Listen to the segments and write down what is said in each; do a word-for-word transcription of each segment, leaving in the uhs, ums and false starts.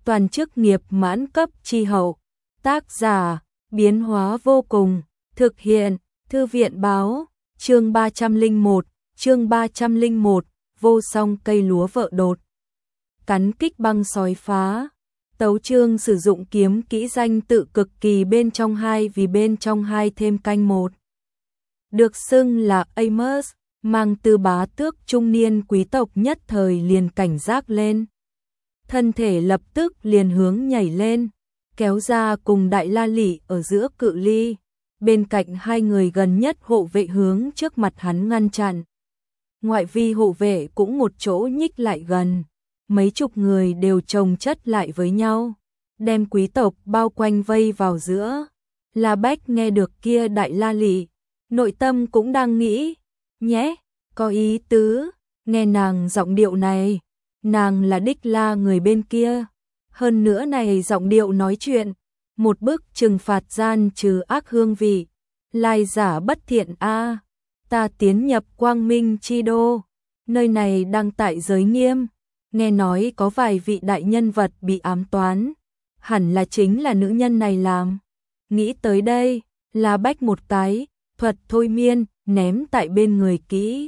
toàn chức nghiệp mãn cấp chi hậu. Tác giả, biến hóa vô cùng, thực hiện, thư viện báo, chương ba trăm lẻ một, chương ba trăm lẻ một, vô song cây lúa vợ đột. Cắn kích băng sói phá. Tấu chương sử dụng kiếm kỹ danh tự cực kỳ bên trong hai vì bên trong hai thêm canh một. Được xưng là Amos, mang tư bá tước trung niên quý tộc nhất thời liền cảnh giác lên. Thân thể lập tức liền hướng nhảy lên, kéo ra cùng Đại La Lị ở giữa cự ly. Bên cạnh hai người gần nhất hộ vệ hướng trước mặt hắn ngăn chặn. Ngoại vi hộ vệ cũng một chỗ nhích lại gần. Mấy chục người đều chồng chất lại với nhau, đem quý tộc bao quanh vây vào giữa. La Bách nghe được kia Đại La Lị, nội tâm cũng đang nghĩ, nhé, có ý tứ, nghe nàng giọng điệu này, nàng là Đích La người bên kia, hơn nữa này giọng điệu nói chuyện, một bức trừng phạt gian trừ ác hương vị, lai giả bất thiện a, ta tiến nhập Quang Minh chi đô, nơi này đang tại giới nghiêm. Nghe nói có vài vị đại nhân vật bị ám toán, hẳn là chính là nữ nhân này làm. Nghĩ tới đây, La Bách một cái, thuật thôi miên, ném tại bên người kỹ.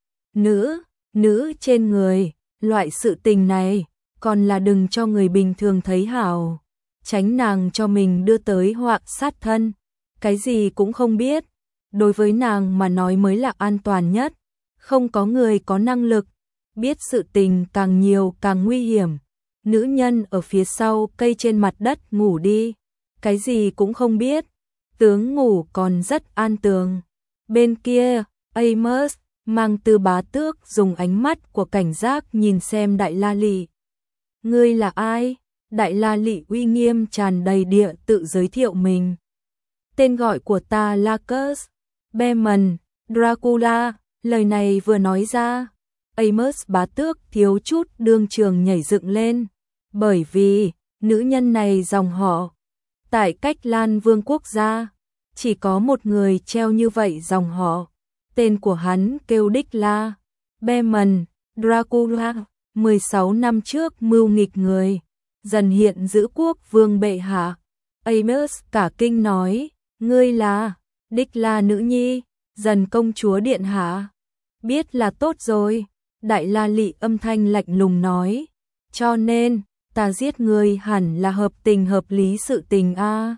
Nữ, nữ trên người, loại sự tình này, còn là đừng cho người bình thường thấy hảo. Tránh nàng cho mình đưa tới họa sát thân, cái gì cũng không biết. Đối với nàng mà nói mới là an toàn nhất, không có người có năng lực. Biết sự tình càng nhiều càng nguy hiểm. Nữ nhân ở phía sau cây trên mặt đất ngủ đi, cái gì cũng không biết, tướng ngủ còn rất an tường. Bên kia, Amos mang tư bá tước dùng ánh mắt của cảnh giác nhìn xem Đại La Lị. Ngươi là ai? Đại La Lị uy nghiêm tràn đầy địa tự giới thiệu mình. Tên gọi của ta là Curse, Beman, Dracula. Lời này vừa nói ra, Amos bá tước thiếu chút đương trường nhảy dựng lên, bởi vì nữ nhân này dòng họ tại Cách Lan Vương quốc gia chỉ có một người treo như vậy dòng họ, tên của hắn kêu Đích La, Beman, Dracula, mười sáu năm trước mưu nghịch người, dần hiện giữ quốc vương bệ hạ. Amos cả kinh nói, ngươi là Đích La nữ nhi, dần công chúa điện hạ. Biết là tốt rồi. Đại La Lị âm thanh lạnh lùng nói, cho nên, ta giết người hẳn là hợp tình hợp lý sự tình a.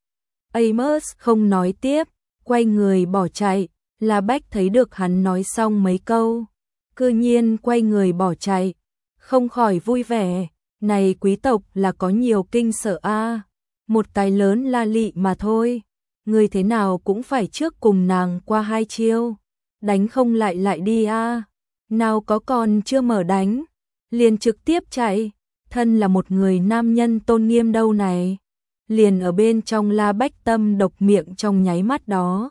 Amos không nói tiếp, quay người bỏ chạy, La Bách thấy được hắn nói xong mấy câu, cư nhiên quay người bỏ chạy, không khỏi vui vẻ, này quý tộc là có nhiều kinh sợ a, một cái lớn La Lị mà thôi, người thế nào cũng phải trước cùng nàng qua hai chiêu, đánh không lại lại đi a. Nào có còn chưa mở đánh, liền trực tiếp chạy, thân là một người nam nhân tôn nghiêm đâu này. Liền ở bên trong La Bách tâm độc miệng trong nháy mắt đó.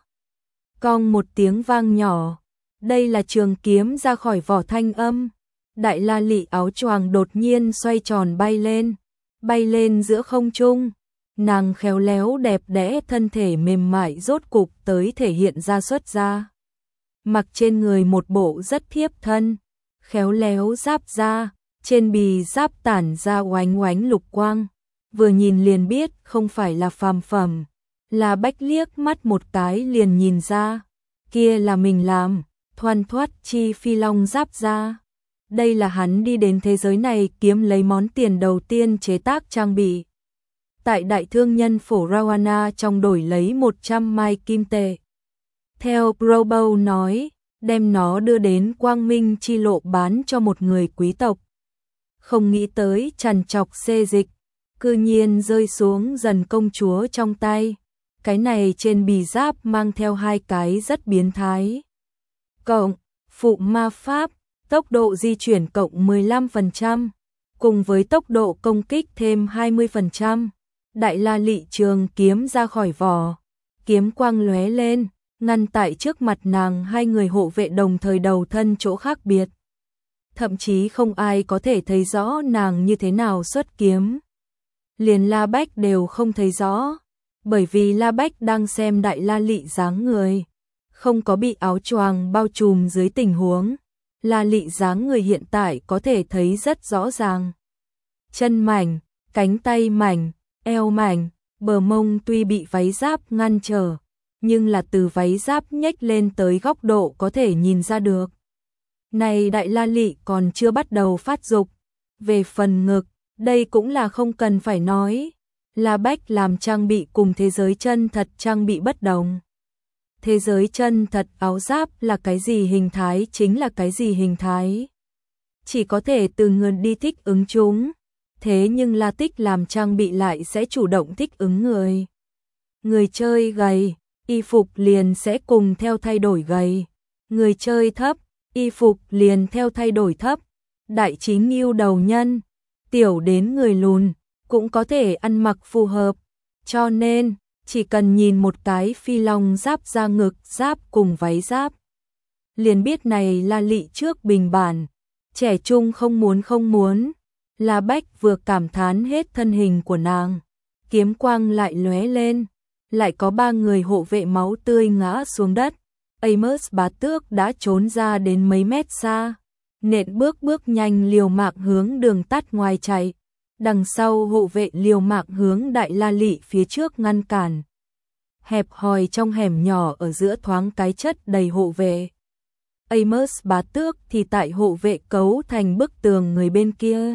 Cong một tiếng vang nhỏ, đây là trường kiếm ra khỏi vỏ thanh âm. Đại La Lị áo choàng đột nhiên xoay tròn bay lên, bay lên giữa không trung. Nàng khéo léo đẹp đẽ thân thể mềm mại rốt cục tới thể hiện ra xuất ra. Mặc trên người một bộ rất thiếp thân, khéo léo giáp da, trên bì giáp tản ra oánh oánh lục quang, vừa nhìn liền biết không phải là phàm phẩm. La Bách liếc mắt một cái liền nhìn ra, kia là mình làm, thoăn thoắt chi phi long giáp da. Đây là hắn đi đến thế giới này kiếm lấy món tiền đầu tiên chế tác trang bị. Tại đại thương nhân phổ Rawana trong đổi lấy một trăm mai kim tệ. Theo Probo nói, đem nó đưa đến Quang Minh chi lộ bán cho một người quý tộc. Không nghĩ tới trằn trọc xê dịch, cư nhiên rơi xuống dần công chúa trong tay. Cái này trên bì giáp mang theo hai cái rất biến thái. Cộng, phụ ma pháp, tốc độ di chuyển cộng mười lăm phần trăm, cùng với tốc độ công kích thêm hai mươi phần trăm. Đại La Lị trường kiếm ra khỏi vỏ, kiếm quang lóe lên, ngăn tại trước mặt nàng hai người hộ vệ đồng thời đầu thân chỗ khác biệt. Thậm chí không ai có thể thấy rõ nàng như thế nào xuất kiếm. Liền La Bách đều không thấy rõ, bởi vì La Bách đang xem Đại La Lị dáng người, không có bị áo choàng bao trùm dưới tình huống. La Lị dáng người hiện tại có thể thấy rất rõ ràng. Chân mảnh, cánh tay mảnh, eo mảnh, bờ mông tuy bị váy giáp ngăn trở, nhưng là từ váy giáp nhếch lên tới góc độ có thể nhìn ra được. Này đại la lị còn chưa bắt đầu phát dục. Về phần ngực, đây cũng là không cần phải nói. La Bách làm trang bị cùng thế giới chân thật trang bị bất đồng. Thế giới chân thật áo giáp là cái gì hình thái chính là cái gì hình thái. Chỉ có thể từ người đi thích ứng chúng. Thế nhưng La Tích làm trang bị lại sẽ chủ động thích ứng người. Người chơi gầy, y phục liền sẽ cùng theo thay đổi gầy. Người chơi thấp, y phục liền theo thay đổi thấp. Đại chính nghiêu đầu nhân, tiểu đến người lùn, cũng có thể ăn mặc phù hợp. Cho nên, chỉ cần nhìn một cái phi long giáp ra ngực giáp cùng váy giáp. Liền biết này là lị trước bình bản, trẻ trung không muốn không muốn. La Bách vừa cảm thán hết thân hình của nàng, kiếm quang lại lóe lên, lại có ba người hộ vệ máu tươi ngã xuống đất. Amos bá tước đã trốn ra đến mấy mét xa, nện bước bước nhanh liều mạng hướng đường tắt ngoài chạy. Đằng sau hộ vệ liều mạng hướng đại la lị phía trước ngăn cản. Hẹp hòi trong hẻm nhỏ ở giữa thoáng cái chất đầy hộ vệ. Amos bá tước thì tại hộ vệ cấu thành bức tường người bên kia.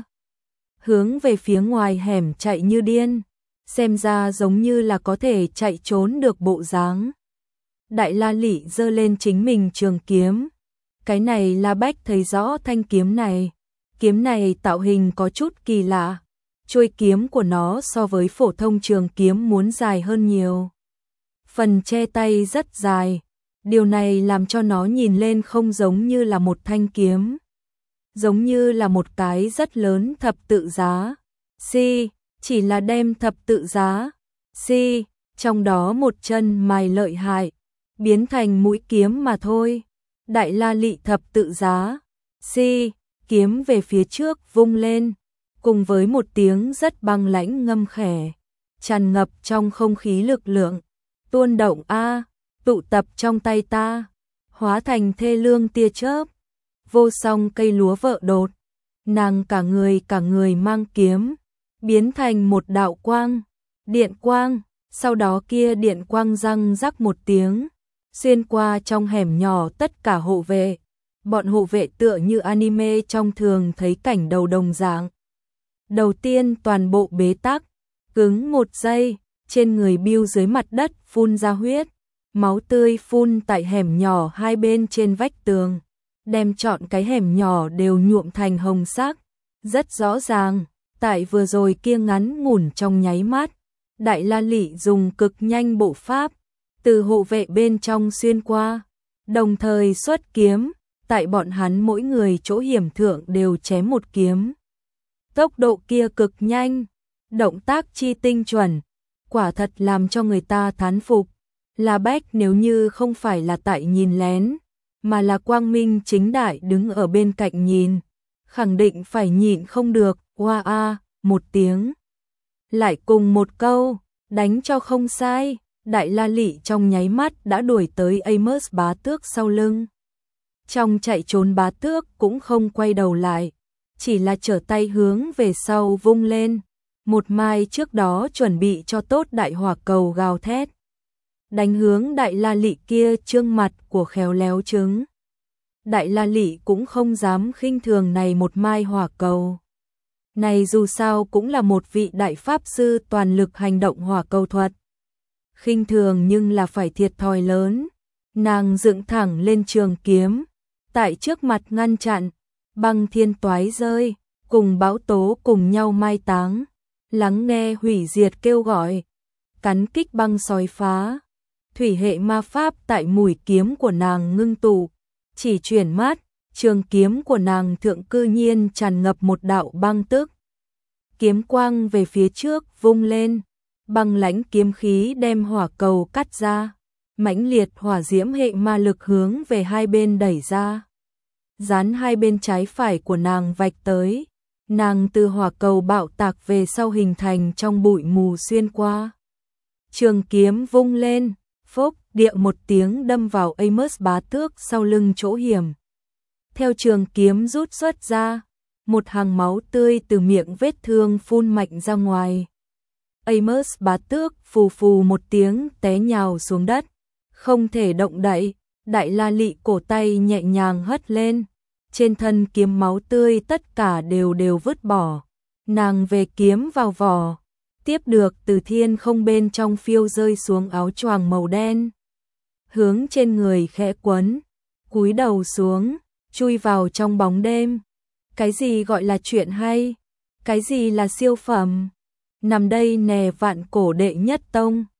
Hướng về phía ngoài hẻm chạy như điên, xem ra giống như là có thể chạy trốn được bộ dáng. Đại la lị giơ lên chính mình trường kiếm. Cái này La Bách thấy rõ thanh kiếm này. Kiếm này tạo hình có chút kỳ lạ. Chuôi kiếm của nó so với phổ thông trường kiếm muốn dài hơn nhiều. Phần che tay rất dài. Điều này làm cho nó nhìn lên không giống như là một thanh kiếm. Giống như là một cái rất lớn thập tự giá. Si, chỉ là đem thập tự giá. Si, trong đó một chân mài lợi hại. Biến thành mũi kiếm mà thôi. Đại la lị thập tự giá. Si, kiếm về phía trước vung lên. Cùng với một tiếng rất băng lãnh ngâm khẽ. Tràn ngập trong không khí lực lượng. Tuôn động a, tụ tập trong tay ta. Hóa thành thê lương tia chớp. Vô song cây lúa vợ đột. Nàng cả người cả người mang kiếm. Biến thành một đạo quang. Điện quang. Sau đó kia điện quang răng rắc một tiếng. Xuyên qua trong hẻm nhỏ tất cả hộ vệ. Bọn hộ vệ tựa như anime trong thường thấy cảnh đầu đồng dạng. Đầu tiên toàn bộ bế tắc. Cứng một giây. Trên người Bill dưới mặt đất phun ra huyết. Máu tươi phun tại hẻm nhỏ hai bên trên vách tường. Đem trọn cái hẻm nhỏ đều nhuộm thành hồng sắc. Rất rõ ràng. Tại vừa rồi kia ngắn ngủn trong nháy mắt. Đại la lị dùng cực nhanh bộ pháp. Từ hộ vệ bên trong xuyên qua. Đồng thời xuất kiếm. Tại bọn hắn mỗi người chỗ hiểm thượng đều chém một kiếm. Tốc độ kia cực nhanh. Động tác chi tinh chuẩn. Quả thật làm cho người ta thán phục. La Bách nếu như không phải là tại nhìn lén, mà là quang minh chính đại đứng ở bên cạnh nhìn, khẳng định phải nhịn không được, oa a, một tiếng. Lại cùng một câu, đánh cho không sai, đại la lị trong nháy mắt đã đuổi tới Amos bá tước sau lưng. Trong chạy trốn bá tước cũng không quay đầu lại, chỉ là trở tay hướng về sau vung lên. Một mai trước đó chuẩn bị cho tốt đại hỏa cầu gào thét. Đánh hướng đại la lị kia trương mặt của khéo léo trứng. Đại la lị cũng không dám khinh thường này một mai hỏa cầu. Này dù sao cũng là một vị đại pháp sư toàn lực hành động hỏa cầu thuật. Khinh thường nhưng là phải thiệt thòi lớn. Nàng dựng thẳng lên trường kiếm. Tại trước mặt ngăn chặn. Băng thiên toái rơi. Cùng bão tố cùng nhau mai táng. Lắng nghe hủy diệt kêu gọi. Cắn kích băng sói phá. Thủy hệ ma pháp tại mũi kiếm của nàng ngưng tụ. Chỉ chuyển mắt, trường kiếm của nàng thượng cư nhiên tràn ngập một đạo băng tức. Kiếm quang về phía trước vung lên. Băng lãnh kiếm khí đem hỏa cầu cắt ra. Mãnh liệt hỏa diễm hệ ma lực hướng về hai bên đẩy ra. Dán hai bên trái phải của nàng vạch tới. Nàng từ hỏa cầu bạo tạc về sau hình thành trong bụi mù xuyên qua. Trường kiếm vung lên, phốc, địa một tiếng đâm vào Amos bá tước sau lưng chỗ hiểm. Theo trường kiếm rút xuất ra, một hàng máu tươi từ miệng vết thương phun mạnh ra ngoài. Amos bá tước phù phù một tiếng té nhào xuống đất, không thể động đậy. Đại La Lị cổ tay nhẹ nhàng hất lên, trên thân kiếm máu tươi tất cả đều đều vứt bỏ. Nàng về kiếm vào vỏ, tiếp được từ thiên không bên trong phiêu rơi xuống áo choàng màu đen, hướng trên người khẽ quấn, cúi đầu xuống, chui vào trong bóng đêm. Cái gì gọi là chuyện hay? Cái gì là siêu phẩm? Nằm đây nè vạn cổ đệ nhất tông.